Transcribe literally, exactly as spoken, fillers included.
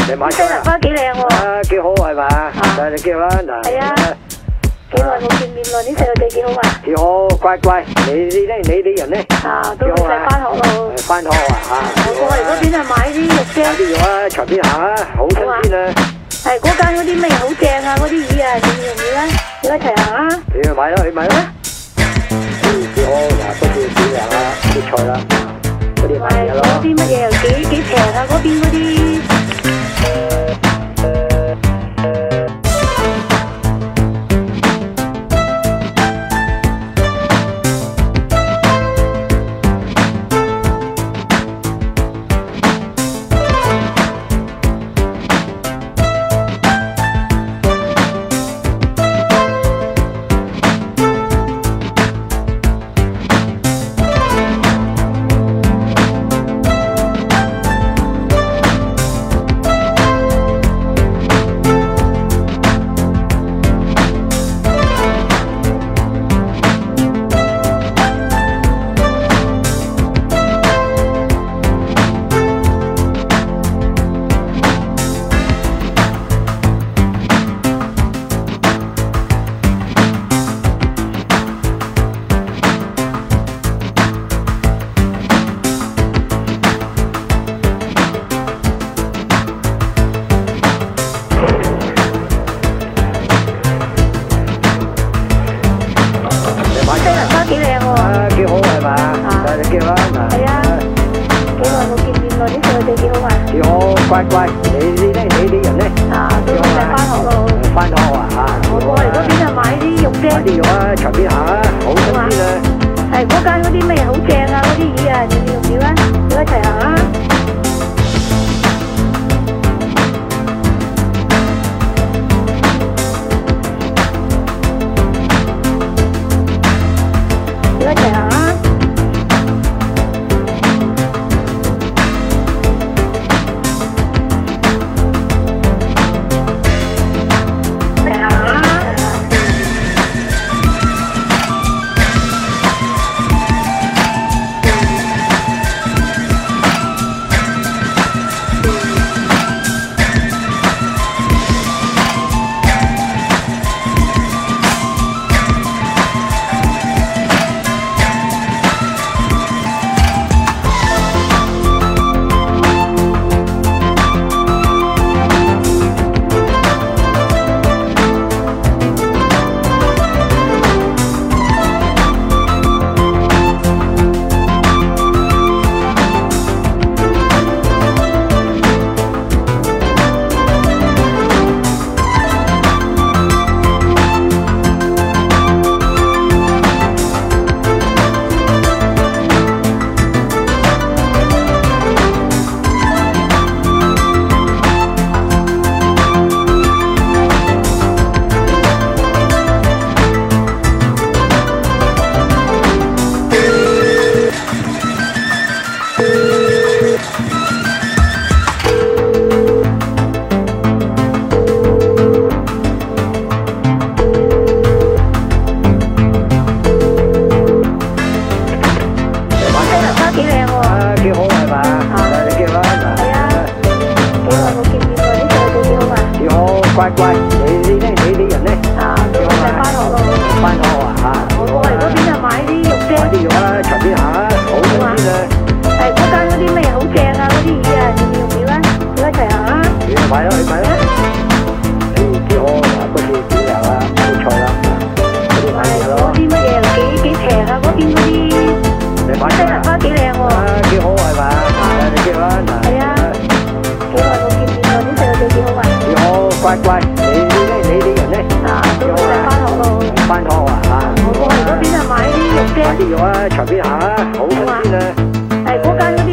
你買西蘭花幾靚喎。 啊，幾好係嘛？誒，你幾好啦嗱。 係啊。幾耐冇見面喎？啲細路仔幾好啊？ 幾好，乖乖。你你咧，你啲人咧？ 啊，都唔使翻學咯。 翻學啊嚇！ 我過嚟嗰邊啊，買啲肉啫。 買啲肉啊，隨便行啊，好新鮮啊！ 係嗰間嗰啲咩好正啊？嗰啲魚啊，你要唔要咧？要一齊行啊！ 你去買啦，去買啦！幾好嗱，嗰啲幾靚啊，啲菜啦，嗰啲買嘢咯。 嗰啲乜嘢又幾幾平啊？嗰邊嗰啲。幾靚喎！ 啊，幾好係嘛？誒，你幾好啦嗱。 係啊，幾耐冇見面喎？啲細路仔幾好啊？ 幾好，乖乖。你你咧，你啲人咧？ 啊，都唔使翻學咯。 翻學啊嚇！ 我過嚟嗰邊啊，買啲肉啫。 買啲肉啊，隨便行啊，好新鮮啊！ 係嗰間嗰啲咩好正啊？嗰啲魚啊，你要唔要啊？要一齊行啊！要一齊行啊！ 乖乖，你你咧，你啲人咧？ 啊，都唔使翻學咯。 翻學啊嚇！ 我過嚟嗰邊啊，買啲肉啫。 買啲肉啊，隨便行啊，好新鮮啊！ 係嗰間嗰啲咩好正啊？嗰啲魚啊，你要唔要啊？要一齊行啊！ 你去買啦，去買啦！誒，幾好啊！嗰啲幾靚啊，啲菜啦，嗰啲買嘢咯。 嗰啲乜嘢又幾幾平啊？嗰邊嗰啲西蘭花幾靚喎。 啊，幾好係嘛？誒，你幾好啦嗱。 係啊，幾耐冇見面喎？啲細路仔幾好啊？ 幾好，乖乖。你你咧，你啲人咧？ 啊，都唔使翻學咯。 翻學啊嚇！ 我過嚟嗰邊啊，買啲肉啫。 買啲肉啊，隨便行啊，好新鮮啊！ 係嗰間嗰啲